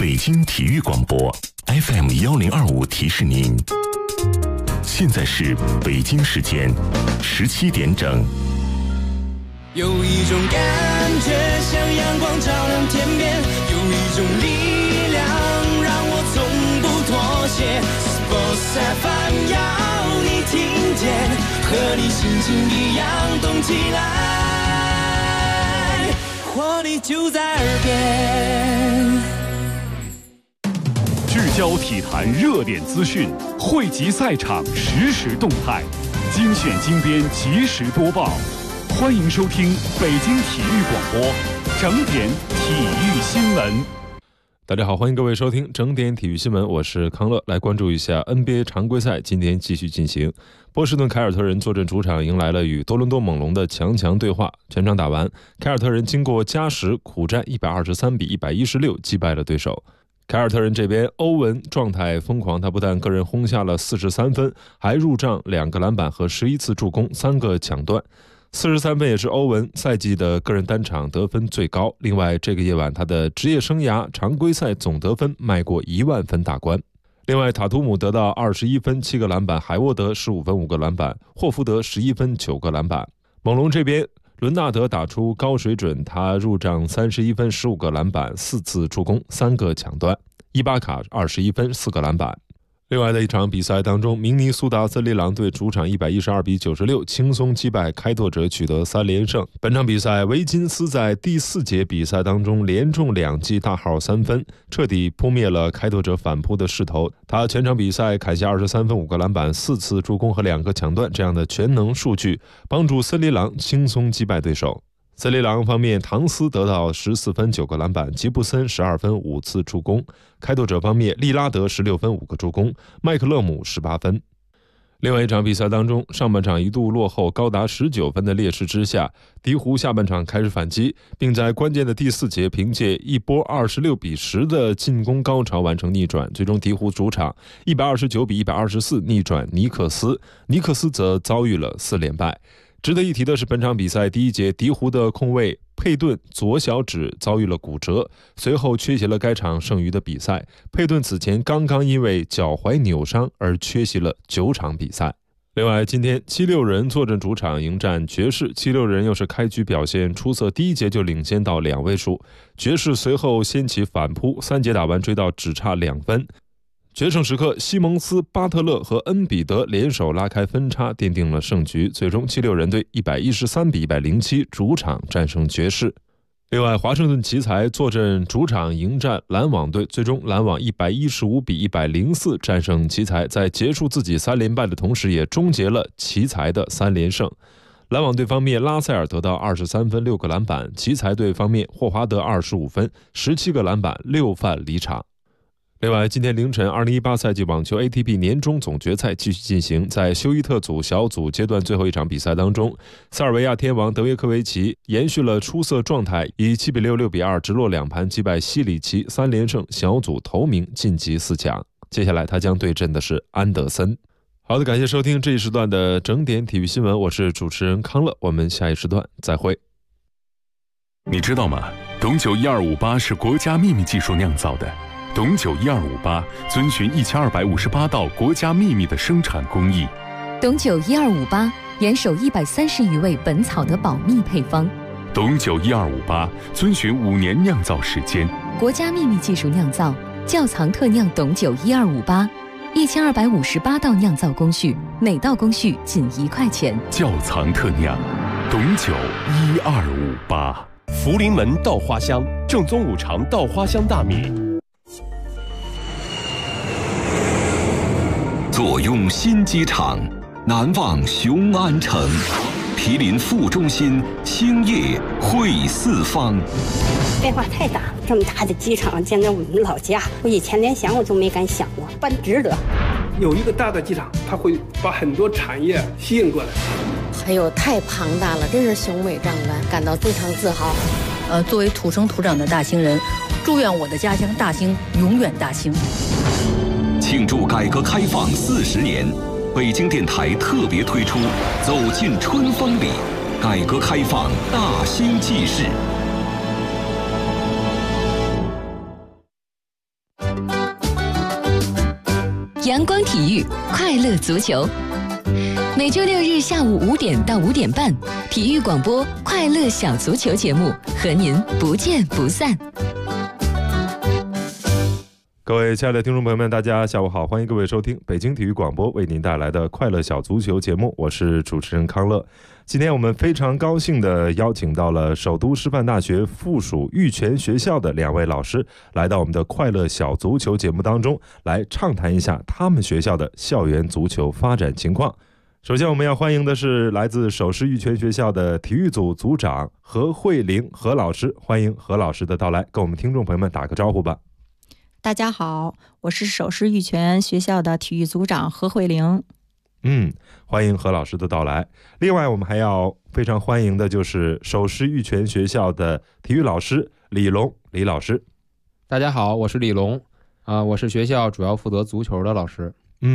北京体育广播 FM1025提示您，现在是北京时间17点整。 有一种感觉像阳光照亮天边，有一种力量让我从不妥协。Sports FM 要你听见，和你心情一样动起来，活力就在耳边。 聚焦体坛热点资讯，汇集赛场实时动态，精选精编及时播报。欢迎收听北京体育广播整点体育新闻。 大家好，欢迎各位收听整点体育新闻，我是康乐。来关注一下 NBA 常规赛，今天继续进行。波士顿凯尔特人坐镇主场，迎来了与多伦多猛龙的强对话。全场打完，凯尔特人经过加时苦战123-116击败了对手。凯尔特人这边，欧文状态疯狂，他不但个人轰下了43分，还入账2个篮板和11次助攻，3个抢断。43分也是欧文赛季的个人单场得分最高。另外，这个夜晚他的职业生涯常规赛总得分迈过1万分大关。另外，塔图姆得到21分7个篮板，海沃德15分5个篮板，霍福德11分9个篮板。猛龙这边，伦纳德打出高水准，他入账31分15个篮板4次助攻3个抢断。伊巴卡21分4个篮板。另外的一场比赛当中，明尼苏达森林狼队主场112-96轻松击败开拓者，取得3连胜。本场比赛，维金斯在第4节比赛当中连中2记大号3分，彻底扑灭了开拓者反扑的势头。他全场比赛砍下23分5个篮板4次助攻和2个抢断，这样的全能数据帮助森林狼轻松击败对手。森林狼方面，唐斯得到14分9个篮板，吉布森12分5次助攻。开拓者方面，利拉德16分5个助攻，麦克勒姆18分。另外一场比赛当中，上半场一度落后高达19分的劣势之下，鹈鹕下半场开始反击，并在关键的第4节凭借一波26-10的进攻高潮完成逆转，最终鹈鹕主场129-124逆转尼克斯，尼克斯则遭遇了4连败。值得一提的是，本场比赛第1节，鹈鹕的控卫佩顿左小指遭遇了骨折，随后缺席了该场剩余的比赛。佩顿此前刚刚因为脚踝扭伤而缺席了9场比赛。另外，今天76人坐镇主场迎战爵士，76人又是开局表现出色，第1节就领先到2位数，爵士随后掀起反扑，3节打完追到只差2分。决胜时刻，西蒙斯、巴特勒和恩比德联手拉开分差，奠定了胜局。最终76人队113-107主场战胜爵士。另外，华盛顿奇才坐镇主场迎战篮网队，最终篮网115-104战胜奇才，在结束自己3连败的同时，也终结了奇才的3连胜。篮网队方面，拉塞尔得到23分6个篮板，奇才队方面，霍华德25分17个篮板6犯离场。另外，今天凌晨2018赛季网球 ATP 年终总决赛继续进行，在休伊特组小组阶段最后一场比赛当中，塞尔维亚天王德约科维奇延续了出色状态，以7-6、6-2直落2盘击败西里奇，3连胜，小组头名晋级4强。接下来他将对阵的是安德森。好的，感谢收听这一时段的整点体育新闻，我是主持人康乐，我们下一时段再会。 你知道吗？董酒1258是国家秘密技术酿造的。董酒1258遵循1258道国家秘密的生产工艺。 董酒1258严守130余味本草的保密配方。 董酒1258遵循5年酿造时间， 国家秘密技术酿造，窖藏特酿董酒1258，1258道酿造工序，每道工序仅1块钱。 窖藏特酿，董酒1258。 福临门稻花香，正宗5常稻花香大米。 坐拥新机场，难忘雄安城。毗邻副中心，兴业汇四方。 变化太大了，这么大的机场建在我们老家，我以前连想我都没敢想过，办值得。 有一个大的机场，它会把很多产业吸引过来。 哎呦，太庞大了，真是雄伟壮观，感到非常自豪。 作为土生土长的大兴人，祝愿我的家乡大兴永远大兴。 庆祝改革开放40年，北京电台特别推出《走进春风里》，改革开放大兴纪事。 阳光体育快乐足球。每周六日下午5点到5点半，体育广播快乐小足球节目和您不见不散。 各位亲爱的听众朋友们，大家下午好，欢迎各位收听北京体育广播为您带来的快乐小足球节目，我是主持人康乐。今天我们非常高兴地邀请到了首都师范大学附属玉泉学校的2位老师来到我们的快乐小足球节目当中，来畅谈一下他们学校的校园足球发展情况。首先我们要欢迎的是来自首师玉泉学校的体育组组长何慧玲何老师，欢迎何老师的到来，跟我们听众朋友们打个招呼吧。 大家好，我是首师玉泉学校的体育组长何慧玲。 欢迎何老师的到来。另外我们还要非常欢迎的就是首师玉泉学校的体育老师李龙李老师。 大家好，我是李龙我是学校主要负责足球的老师。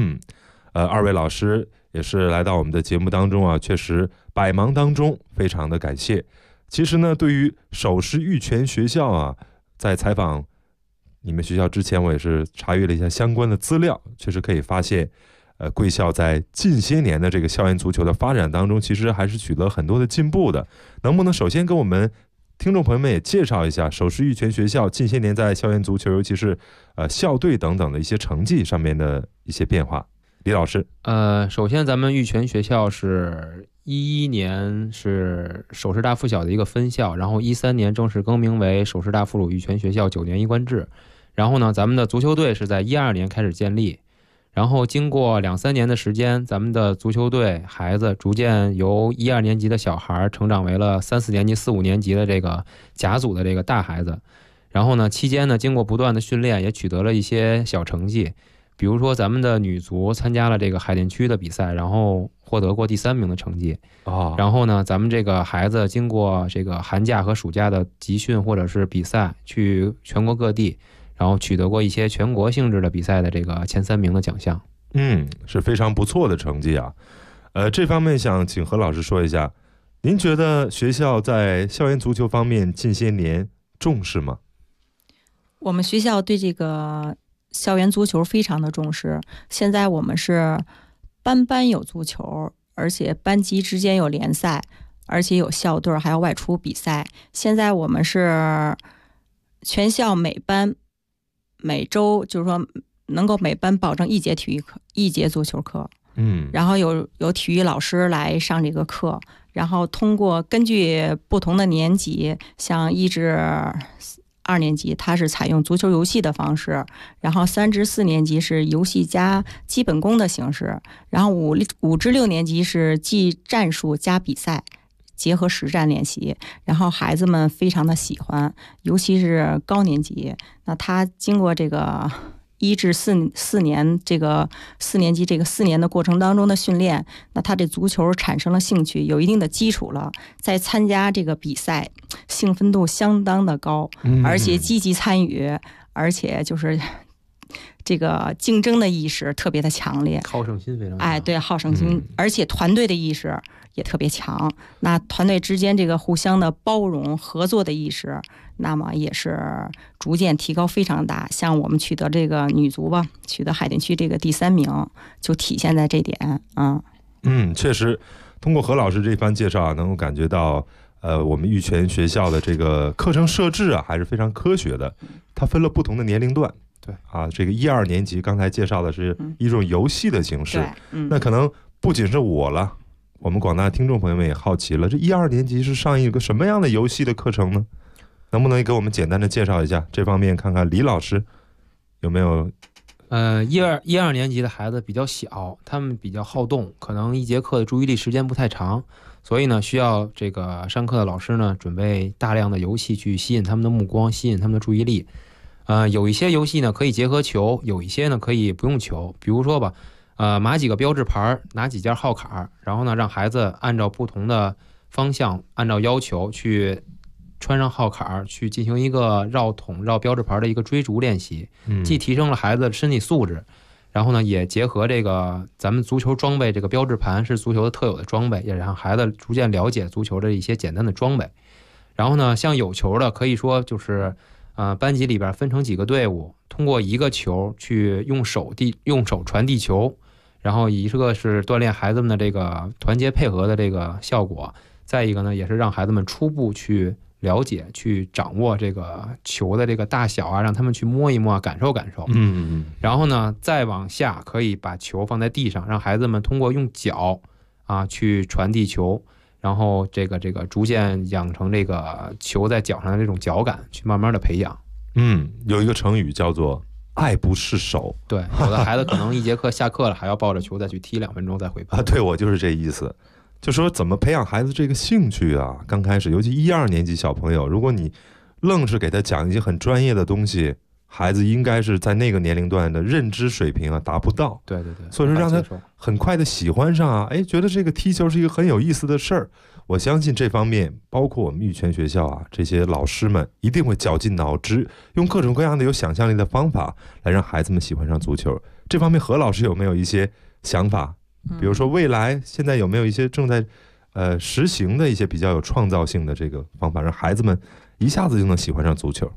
2位老师也是来到我们的节目当中啊，确实百忙当中非常的感谢。其实呢，对于首师玉泉学校啊，在采访你们学校之前，我也是查阅了一下相关的资料，确实可以发现贵校在近些年的这个校园足球的发展当中，其实还是取得很多的进步的。能不能首先跟我们听众朋友们也介绍一下首师玉泉学校近些年在校园足球，尤其是校队等等的一些成绩上面的一些变化？李老师。 首先咱们玉泉学校是11年是首师大附小的一个分校，然后13年正式更名为首师大附属玉泉学校9年一贯制。然后呢，咱们的足球队是在12年开始建立，然后经过2-3年的时间，咱们的足球队孩子逐渐由12年级的小孩成长为了3-4年级、4-5年级的这个甲组的这个大孩子。然后呢，期间呢，经过不断的训练，也取得了一些小成绩。比如说咱们的女足参加了这个海淀区的比赛，然后获得过第3名的成绩。然后呢，咱们这个孩子经过这个寒假和暑假的集训或者是比赛，去全国各地，然后取得过一些全国性质的比赛的这个前3名的奖项。 是非常不错的成绩啊。这方面想请何老师说一下，您觉得学校在校园足球方面近些年重视吗？ 我们学校对这个校园足球非常的重视，现在我们是班班有足球，而且班级之间有联赛，而且有校队，还要外出比赛。现在我们是全校每班每周就是说能够每班保证1节体育课1节足球课，然后有体育老师来上这个课，然后通过根据不同的年级，像1至2年级它是采用足球游戏的方式，然后3至4年级是游戏加基本功的形式，然后5至6年级是技战术加比赛，结合实战练习，然后孩子们非常的喜欢，尤其是高年级，那他经过这个1至4年这个4年级这个4年的过程当中的训练，那他这足球产生了兴趣，有一定的基础了，在参加这个比赛兴奋度相当的高，而且积极参与，而且就是这个竞争的意识特别的强烈， 好胜心非常强。 对，好胜心，而且团队的意识也特别强。那团队之间这个互相的包容合作的意识，那么也是逐渐提高非常大。像我们取得这个女足吧，取得海淀区这个第3名，就体现在这点。 确实通过何老师这番介绍啊，能够感觉到我们玉泉学校的这个课程设置啊还是非常科学的，它分了不同的年龄段。 对这个1、2年级刚才介绍的是一种游戏的形式，那可能不仅是我了，我们广大听众朋友们也好奇了，这1、2年级是上一个什么样的游戏的课程呢？能不能给我们简单的介绍一下这方面，看看李老师有没有 1、2年级的孩子比较小，他们比较好动，可能1节课的注意力时间不太长，所以呢需要这个上课的老师呢准备大量的游戏去吸引他们的目光，吸引他们的注意力。有一些游戏呢可以结合球，有一些呢可以不用球。比如说吧，码几个标志牌，拿几件号卡，然后呢让孩子按照不同的方向，按照要求去穿上号卡，去进行一个绕桶绕标志牌的一个追逐练习，既提升了孩子的身体素质，然后呢也结合这个咱们足球装备，这个标志盘是足球的特有的装备，也让孩子逐渐了解足球的一些简单的装备。然后呢像有球的可以说就是班级里边分成几个队伍，通过一个球去用手传递球，然后一个是锻炼孩子们的这个团结配合的这个效果，再一个呢也是让孩子们初步去了解、去掌握这个球的这个大小啊，让他们去摸一摸、感受感受。然后呢，再往下可以把球放在地上，让孩子们通过用脚去传递球，然后这个逐渐养成这个球在脚上的这种脚感，去慢慢的培养。 有一个成语叫做爱不释手。 对，有的孩子可能一节课下课了，还要抱着球再去踢2分钟再回班。 对，我就是这意思。就说怎么培养孩子这个兴趣啊？刚开始，尤其1、2年级小朋友，如果你愣是给他讲一些很专业的东西，孩子应该是在那个年龄段的认知水平达不到。 对， 所以说让他很快的喜欢上觉得这个踢球是一个很有意思的事儿。我相信这方面，包括我们玉泉学校这些老师们一定会绞尽脑汁，用各种各样的有想象力的方法来让孩子们喜欢上足球。这方面何老师有没有一些想法？比如说未来现在有没有一些正在实行的一些比较有创造性的这个方法，让孩子们一下子就能喜欢上足球？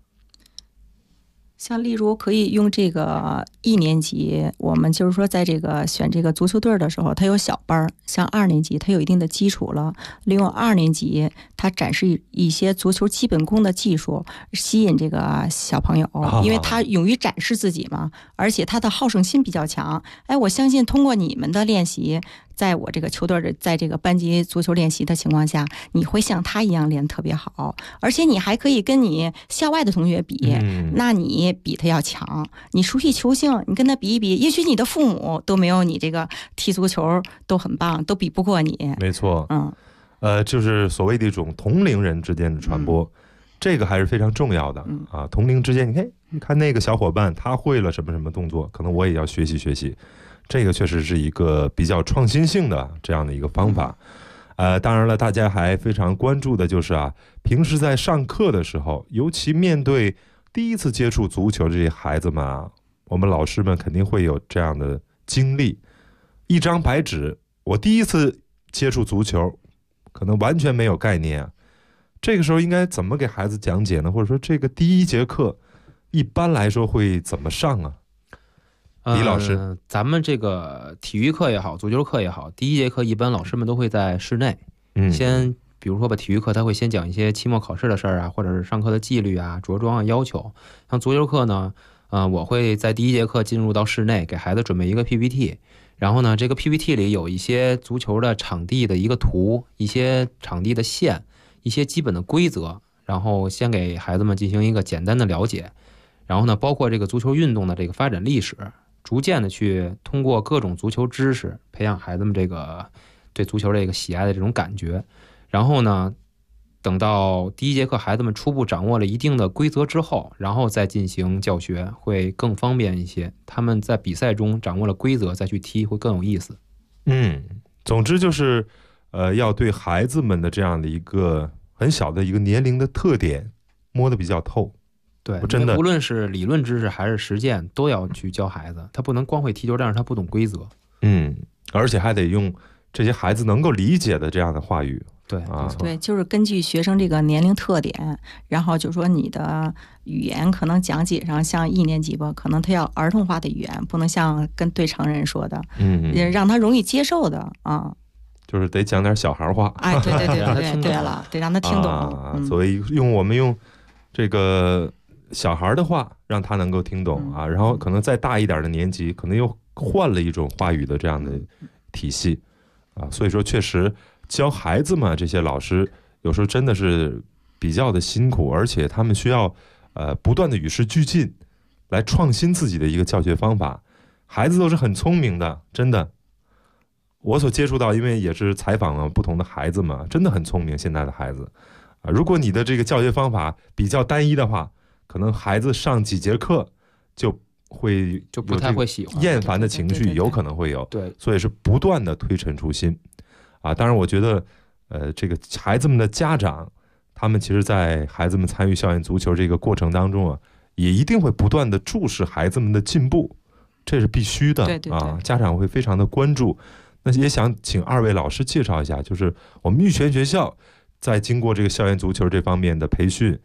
像例如可以用这个1年级，我们就是说在这个选这个足球队的时候，它有小班，像2年级它有一定的基础了，利用2年级它展示一些足球基本功的技术，吸引这个小朋友，因为他勇于展示自己嘛，而且他的好胜心比较强。我相信通过你们的练习，在我这个球队的在这个班级足球练习的情况下，你会像他一样练特别好，而且你还可以跟你校外的同学比，那你比他要强。你熟悉球性，你跟他比一比，也许你的父母都没有你这个踢足球都很棒，都比不过你。 没错，就是所谓的一种同龄人之间的传播，这个还是非常重要的同龄之间，你看那个小伙伴他会了什么什么动作，可能我也要学习学习。这个确实是一个比较创新性的这样的一个方法。当然了，大家还非常关注的就是平时在上课的时候，尤其面对第一次接触足球这些孩子们我们老师们肯定会有这样的经历。一张白纸，我第一次接触足球，可能完全没有概念这个时候应该怎么给孩子讲解呢？或者说这个第1节课一般来说会怎么上李老师， 咱们这个体育课也好，足球课也好，第1节课一般老师们都会在室内，先比如说体育课他会先讲一些期末考试的事儿或者是上课的纪律着装要求。像足球课呢，我会在第1节课进入到室内，给孩子准备一个 PPT， 然后呢，这个 PPT 里有一些足球的场地的一个图，一些场地的线，一些基本的规则，然后先给孩子们进行一个简单的了解，然后呢，包括这个足球运动的这个发展历史，逐渐的去通过各种足球知识培养孩子们这个对足球这个喜爱的这种感觉。然后呢，等到第1节课孩子们初步掌握了一定的规则之后，然后再进行教学会更方便一些。他们在比赛中掌握了规则再去踢会更有意思。 总之就是要对孩子们的这样的一个很小的一个年龄的特点摸得比较透。 对，真的，无论是理论知识还是实践，都要去教孩子。他不能光会踢球，但是他不懂规则。 而且还得用这些孩子能够理解的这样的话语。 对，就是根据学生这个年龄特点，然后就说你的语言可能讲解上像1年级吧，可能他要儿童化的语言，不能像跟对成人说的，让他容易接受的就是得讲点小孩话。 对了，得让他听懂。 所以我们用这个小孩的话让他能够听懂然后可能再大一点的年级可能又换了一种话语的这样的体系所以说确实教孩子们这些老师有时候真的是比较的辛苦，而且他们需要不断的与时俱进，来创新自己的一个教学方法。孩子都是很聪明的，真的，我所接触到，因为也是采访了不同的孩子嘛，真的很聪明。现在的孩子如果你的这个教学方法比较单一的话，可能孩子上几节课就不太会喜欢， 厌烦的情绪有可能会有。 对， 所以是不断的推陈出新当然我觉得这个孩子们的家长，他们其实在孩子们参与校园足球这个过程当中也一定会不断的注视孩子们的进步，这是必须的。 对家长会非常的关注。那也想请2位老师介绍一下，就是我们玉泉学校在经过这个校园足球这方面的培训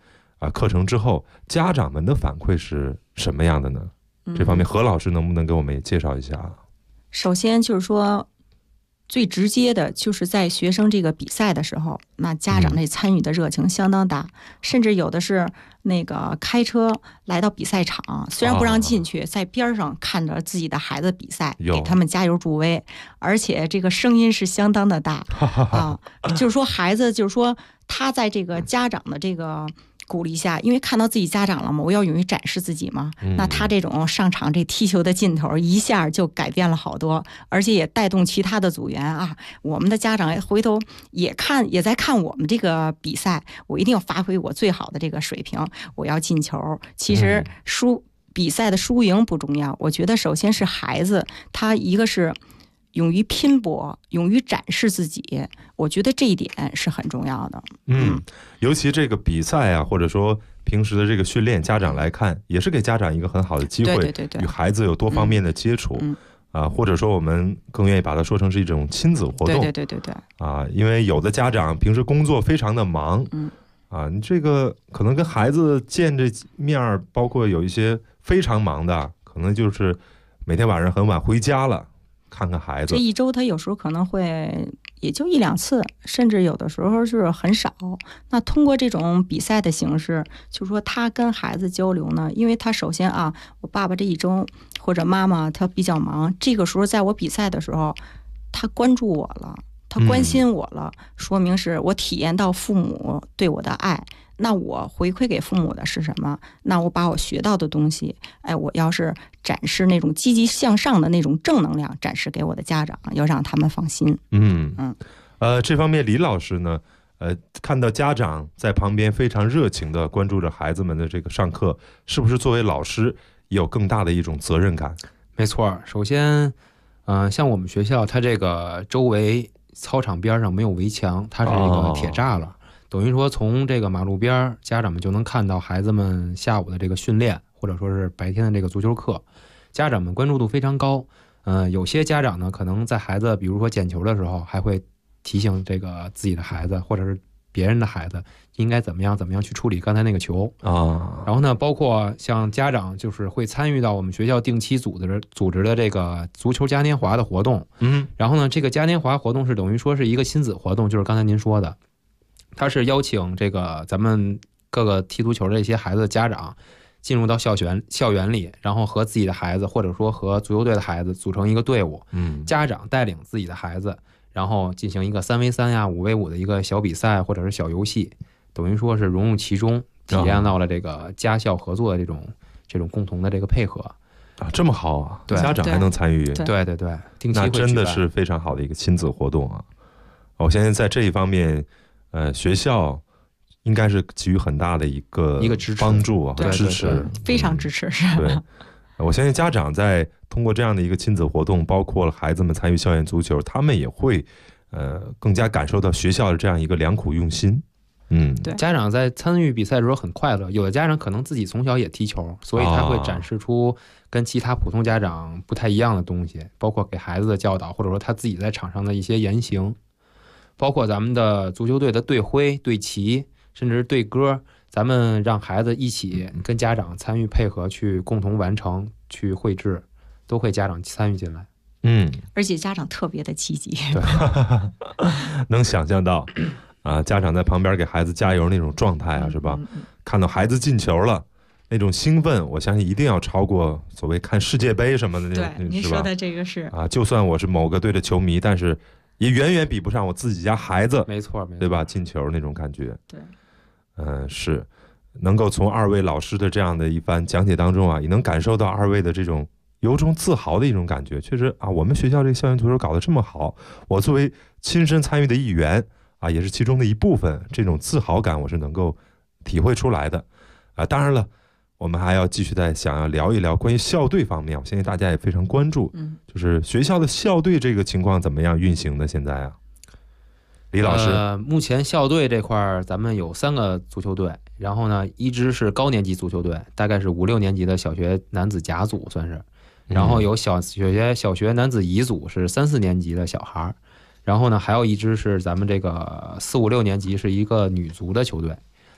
课程之后，家长们的反馈是什么样的呢？这方面何老师能不能给我们也介绍一下啊？ 首先就是说，最直接的就是在学生这个比赛的时候，那家长那参与的热情相当大，甚至有的是那个开车来到比赛场，虽然不让进去，在边上看着自己的孩子比赛，给他们加油助威，而且这个声音是相当的大啊，就是说孩子，就是说他在这个家长的这个鼓励下，因为看到自己家长了嘛，我要勇于展示自己嘛，那他这种上场这踢球的劲头一下就改变了好多，而且也带动其他的组员啊，我们的家长回头也在看我们这个比赛，我一定要发挥我最好的这个水平，我要进球。其实比赛的输赢不重要，我觉得首先是孩子他一个是勇于拼搏，勇于展示自己，我觉得这一点是很重要的。 尤其这个比赛啊，或者说平时的这个训练，家长来看也是给家长一个很好的机会， 对， 与孩子有多方面的接触。或者说我们更愿意把它说成是一种亲子活动。 对因为有的家长平时工作非常的忙，你这个可能跟孩子见这面，包括有一些非常忙的，可能就是每天晚上很晚回家了，看看孩子。 这一周他有时候可能会也就1-2次，甚至有的时候是很少。那通过这种比赛的形式，就是说他跟孩子交流呢，因为他首先啊，我爸爸这一周或者妈妈他比较忙，这个时候在我比赛的时候，他关注我了，他关心我了，说明是我体验到父母对我的爱。那我回馈给父母的是什么？那我把我学到的东西，我要是展示那种积极向上的那种正能量，展示给我的家长，要让他们放心。 这方面李老师呢，看到家长在旁边非常热情的关注着孩子们的这个上课，是不是作为老师也有更大的一种责任感？ 没错，首先，像我们学校，它这个周围操场边上没有围墙，它是这个铁栅栏。等于说从这个马路边，家长们就能看到孩子们下午的这个训练，或者说是白天的这个足球课，家长们关注度非常高。有些家长呢，可能在孩子比如说捡球的时候，还会提醒这个自己的孩子或者是别人的孩子应该怎么样去处理刚才那个球啊。然后呢，包括像家长就是会参与到我们学校定期组织的这个足球嘉年华的活动。然后呢，这个嘉年华活动是等于说是一个亲子活动，就是刚才您说的。他是邀请这个咱们各个踢足球的这些孩子的家长进入到校园里，然后和自己的孩子或者说和足球队的孩子组成一个队伍，家长带领自己的孩子，然后进行一个3v3呀、5v5的一个小比赛或者是小游戏，等于说是融入其中，体验到了这个家校合作的这种共同的这个配合啊，这么好啊！ 对， 家长还能参与， 对，定期会举办， 那真的是非常好的一个亲子活动啊！我相信在这一方面。学校应该是给予很大的一个帮助和支持， 非常支持。 对，我相信家长在通过这样的一个亲子活动，包括了孩子们参与校园足球，他们也会更加感受到学校的这样一个良苦用心。 对，家长在参与比赛的时候很快乐，有的家长可能自己从小也踢球，所以他会展示出跟其他普通家长不太一样的东西，包括给孩子的教导，或者说他自己在场上的一些言行。包括咱们的足球队的队徽、队旗，甚至是队歌，咱们让孩子一起跟家长参与配合，去共同完成、去绘制，都会家长参与进来。 而且家长特别的积极， 对，能想象到啊，家长在旁边给孩子加油那种状态啊，是吧？看到孩子进球了，那种兴奋，我相信一定要超过所谓看世界杯什么的那种， 对，您说的这个是啊，就算我是某个队的球迷，但是。也远远比不上我自己家孩子， 没错， 对吧？进球那种感觉， 对， 是能够从二位老师的这样的一番讲解当中啊，也能感受到二位的这种由衷自豪的一种感觉。确实啊，我们学校这个校园足球搞得这么好，我作为亲身参与的一员啊，也是其中的一部分，这种自豪感我是能够体会出来的啊。当然了。我们还要继续想要聊一聊关于校队方面，我相信大家也非常关注，就是学校的校队这个情况怎么样运行的？现在啊，李老师， 目前校队这块咱们有3个足球队，然后呢，一支是高年级足球队，大概是5、6年级的小学男子甲组算是，然后有小学男子乙组是3、4年级的小孩，然后呢，还有一支是咱们这个4、5、6年级是一个女足的球队。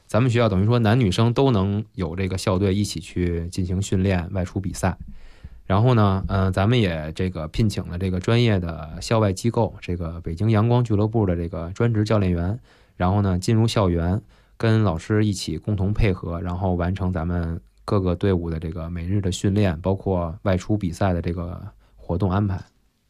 咱们学校等于说男女生都能有这个校队一起去进行训练、外出比赛。然后呢，咱们也这个聘请了这个专业的校外机构，这个北京阳光俱乐部的这个专职教练员，然后呢进入校园，跟老师一起共同配合，然后完成咱们各个队伍的这个每日的训练，包括外出比赛的这个活动安排。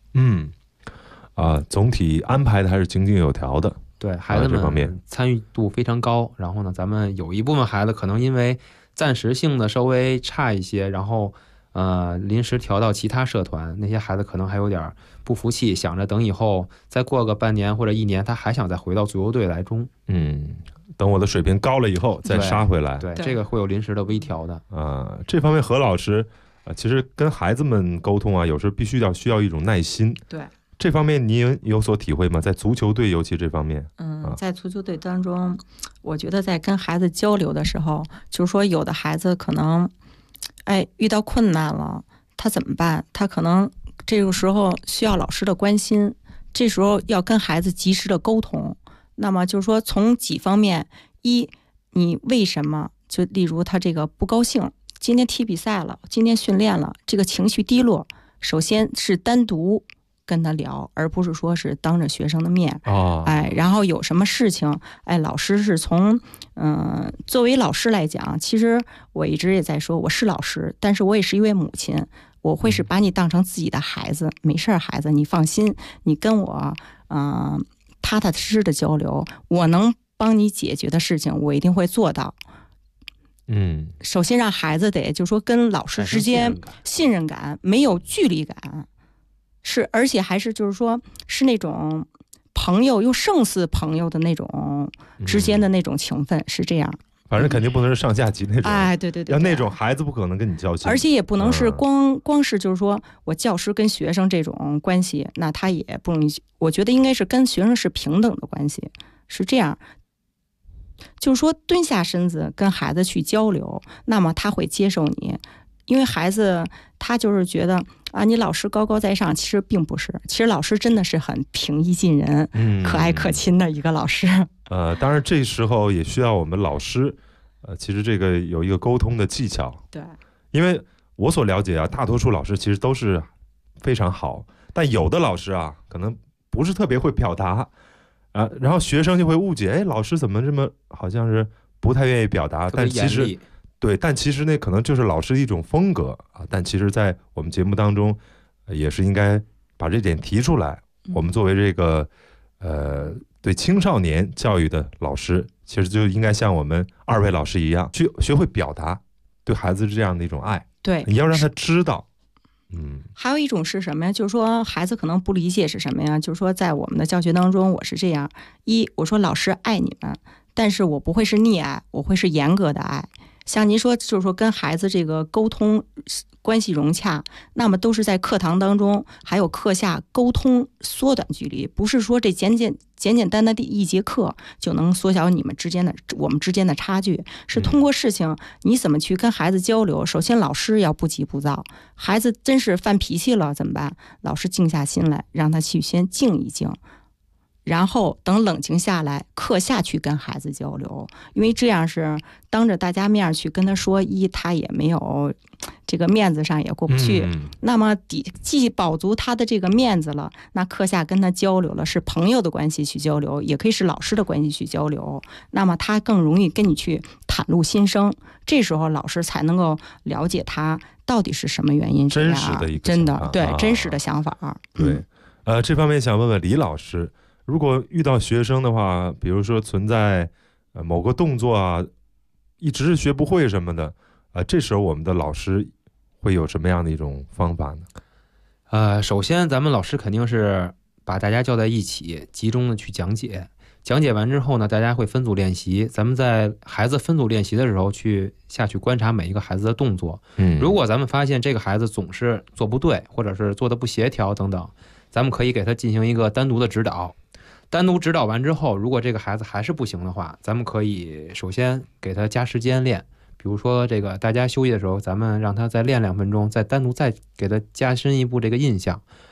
总体安排的还是井井有条的。 对，孩子们参与度非常高。然后呢，咱们有一部分孩子可能因为暂时性的稍微差一些，然后临时调到其他社团，那些孩子可能还有点不服气，想着等以后再过个半年或者1年，他还想再回到足球队来中。 等我的水平高了以后再杀回来。 对，这个会有临时的微调的。 这方面何老师其实跟孩子们沟通啊，有时候必须需要一种耐心。 对。 这方面你有所体会吗？在足球队尤其这方面。 在足球队当中，我觉得在跟孩子交流的时候，就是说有的孩子可能遇到困难了，他怎么办？他可能这个时候需要老师的关心，这时候要跟孩子及时的沟通。那么就是说从几方面，一，你为什么，就例如他这个不高兴，今天踢比赛了，今天训练了，这个情绪低落，首先是单独跟他聊，而不是说是当着学生的面。然后有什么事情，老师是从作为老师来讲，其实我一直也在说，我是老师，但是我也是一位母亲，我会是把你当成自己的孩子。没事儿，孩子你放心，你跟我踏踏实实的交流，我能帮你解决的事情我一定会做到。首先让孩子得就是说跟老师之间信任感，没有距离感，是，而且还是就是说是那种朋友又胜似朋友的那种之间的那种情分，是这样。 反正肯定不能是上下级那种。 对， 要那种孩子不可能跟你交心， 而且也不能是光是就是说我教师跟学生这种关系，那他也不容易。我觉得应该是跟学生是平等的关系，是这样。就是说蹲下身子跟孩子去交流，那么他会接受你。因为孩子他就是觉得你老师高高在上，其实并不是，其实老师真的是很平易近人、可爱可亲的一个老师。 当然这时候也需要我们老师其实这个有一个沟通的技巧。 对， 因为我所了解大多数老师其实都是非常好，但有的老师可能不是特别会表达然后学生就会误解，老师怎么这么好像是不太愿意表达，但其实但其实那可能就是老师的一种风格但其实在我们节目当中也是应该把这点提出来。我们作为这个对青少年教育的老师，其实就应该像我们2位老师一样，去学会表达对孩子这样的一种爱。 对， 你要让他知道。 还有一种是什么呀？就是说孩子可能不理解是什么呀？就是说在我们的教学当中，我是这样：我说老师爱你们，但是我不会是溺爱，我会是严格的爱。像您说，就是说跟孩子这个沟通关系融洽，那么都是在课堂当中还有课下沟通缩短距离，不是说这简单的一节课就能缩小我们之间的差距，是通过事情你怎么去跟孩子交流。首先老师要不急不躁，孩子真是犯脾气了怎么办？老师静下心来，让他去先静一静，然后等冷静下来，课下去跟孩子交流。因为这样是当着大家面去跟他说，他也没有这个面子上也过不去，那么既保足他的这个面子了，那课下跟他交流了，是朋友的关系去交流，也可以是老师的关系去交流，那么他更容易跟你去袒露心声，这时候老师才能够了解他到底是什么原因， 真实的一个真的对真实的想法。 对，这方面想问问李老师，如果遇到学生的话，比如说存在某个动作一直是学不会什么的这时候我们的老师会有什么样的一种方法呢？首先咱们老师肯定是把大家叫在一起，集中的去讲解完之后呢，大家会分组练习。咱们在孩子分组练习的时候下去观察每一个孩子的动作，如果咱们发现这个孩子总是做不对，或者是做的不协调等等，咱们可以给他进行一个单独的指导。单独指导完之后，如果这个孩子还是不行的话，咱们可以首先给他加时间练，比如说这个大家休息的时候，咱们让他再练2分钟，再单独再给他加深一步这个印象。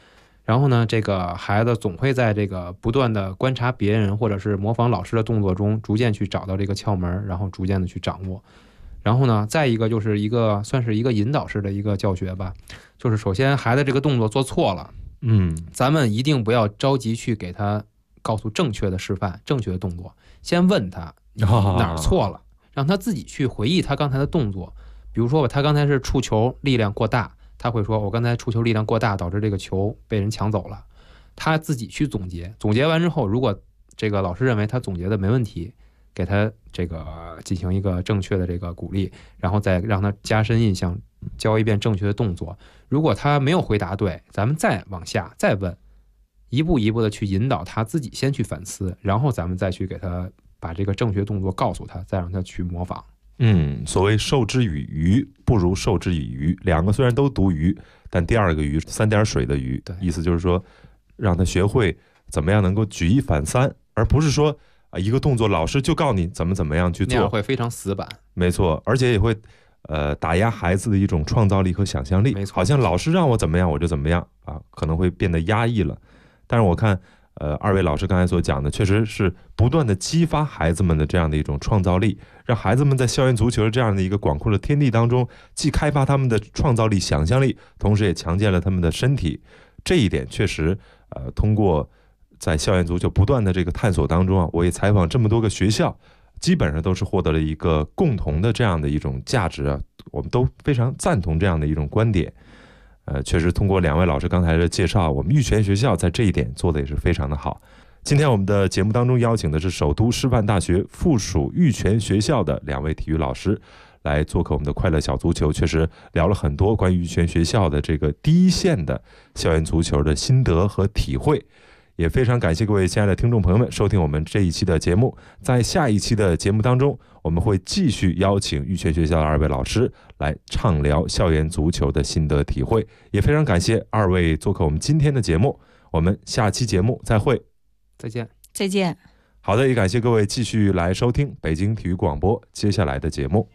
然后呢，这个孩子总会在这个不断的观察别人或者是模仿老师的动作中，逐渐去找到这个窍门，然后逐渐的去掌握。然后呢，再一个就是算是一个引导式的一个教学吧，就是首先孩子这个动作做错了，咱们一定不要着急去给他告诉正确的示范、正确的动作，先问他哪儿错了，让他自己去回忆他刚才的动作。比如说吧，他刚才是触球力量过大，他会说我刚才触球力量过大，导致这个球被人抢走了。他自己去总结，总结完之后，如果这个老师认为他总结的没问题，给他这个进行一个正确的这个鼓励，然后再让他加深印象，教一遍正确的动作。如果他没有回答对，咱们再往下再问，一步一步的去引导他自己先去反思，然后咱们再去给他把这个正确动作告诉他，再让他去模仿。 所谓授之以鱼不如授之以渔，两个虽然都读鱼，但第二个鱼三点水的鱼，意思就是说让他学会怎么样能够举一反三，而不是说一个动作老师就告你怎么样去做， 那样会非常死板。 没错，而且也会打压孩子的一种创造力和想象力。没错，好像老师让我怎么样我就怎么样啊，可能会变得压抑了。但是我看二位老师刚才所讲的，确实是不断的激发孩子们的这样的一种创造力，让孩子们在校园足球这样的一个广阔的天地当中，既开发他们的创造力、想象力，同时也强健了他们的身体。这一点确实通过在校园足球不断的这个探索当中啊，我也采访这么多个学校，基本上都是获得了一个共同的这样的一种价值啊，我们都非常赞同这样的一种观点。确实通过两位老师刚才的介绍，我们玉泉学校在这一点做的也是非常的好。今天我们的节目当中邀请的是首都师范大学附属玉泉学校的两位体育老师来做客我们的快乐小足球，确实聊了很多关于玉泉学校的这个第一线的校园足球的心得和体会。也非常感谢各位亲爱的听众朋友们收听我们这一期的节目，在下一期的节目当中，我们会继续邀请玉泉学校的二位老师来畅聊校园足球的心得体会。也非常感谢二位做客我们今天的节目，我们下期节目再会， 再见。 再见。 好的，也感谢各位继续来收听北京体育广播接下来的节目。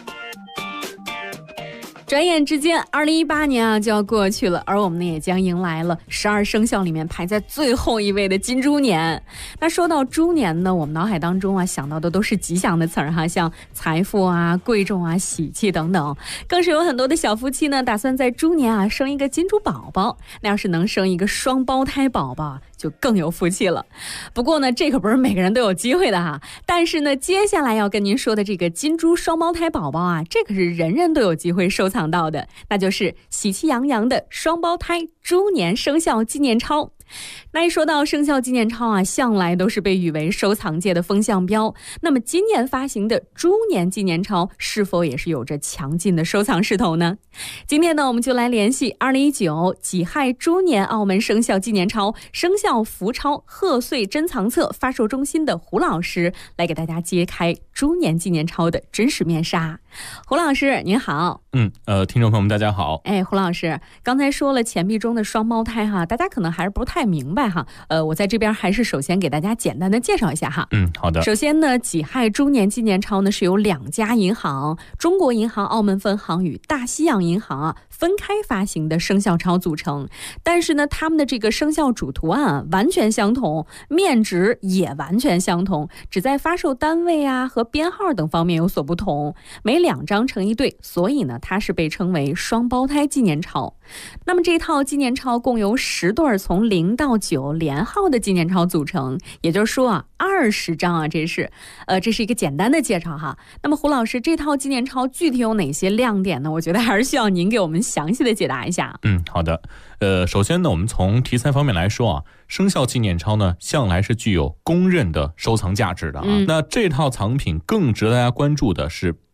转眼之间2018年啊就要过去了，而我们呢也将迎来了12生肖里面排在最后一位的金猪年。那说到猪年呢，我们脑海当中啊想到的都是吉祥的词儿哈，像财富啊、贵重啊、喜气等等。更是有很多的小夫妻呢打算在猪年啊生一个金猪宝宝，那要是能生一个双胞胎宝宝就更有福气了。不过呢，这可不是每个人都有机会的哈。但是呢，接下来要跟您说的这个金猪双胞胎宝宝啊，这可是人人都有机会收藏到的，那就是喜气洋洋的双胞胎猪年生肖纪念钞。那一说到生肖纪念钞啊，向来都是被誉为收藏界的风向标。那么今年发行的猪年纪念钞是否也是有着强劲的收藏势头呢？今天呢，我们就来联系2019己亥猪年澳门生肖纪念钞生肖福钞贺岁珍藏册发售中心的胡老师，来给大家揭开猪年纪念钞的真实面纱。胡老师您好。 听众朋友们大家好。 胡老师刚才说了钱币中的双胞胎哈，大家可能还是不太明白哈。我在这边还是首先给大家简单的介绍一下哈。 好的。 首先呢，己亥猪年纪念钞呢是由2家银行中国银行澳门分行与大西洋银行啊分开发行的生肖钞组成，但是呢，他们的这个生肖主图案完全相同，面值也完全相同，只在发售单位啊和编号等方面有所不同，每2张成一对，所以呢，它是被称为双胞胎纪念钞。那么这套纪念钞共由10对从0到9连号的纪念钞组成，也就是说啊，20张啊，这是一个简单的介绍哈。那么胡老师，这套纪念钞具体有哪些亮点呢？我觉得还是需要您给我们详细的解答一下。 好的。首先呢，我们从题材方面来说啊，生肖纪念钞呢向来是具有公认的收藏价值的啊。那这套藏品更值得大家关注的是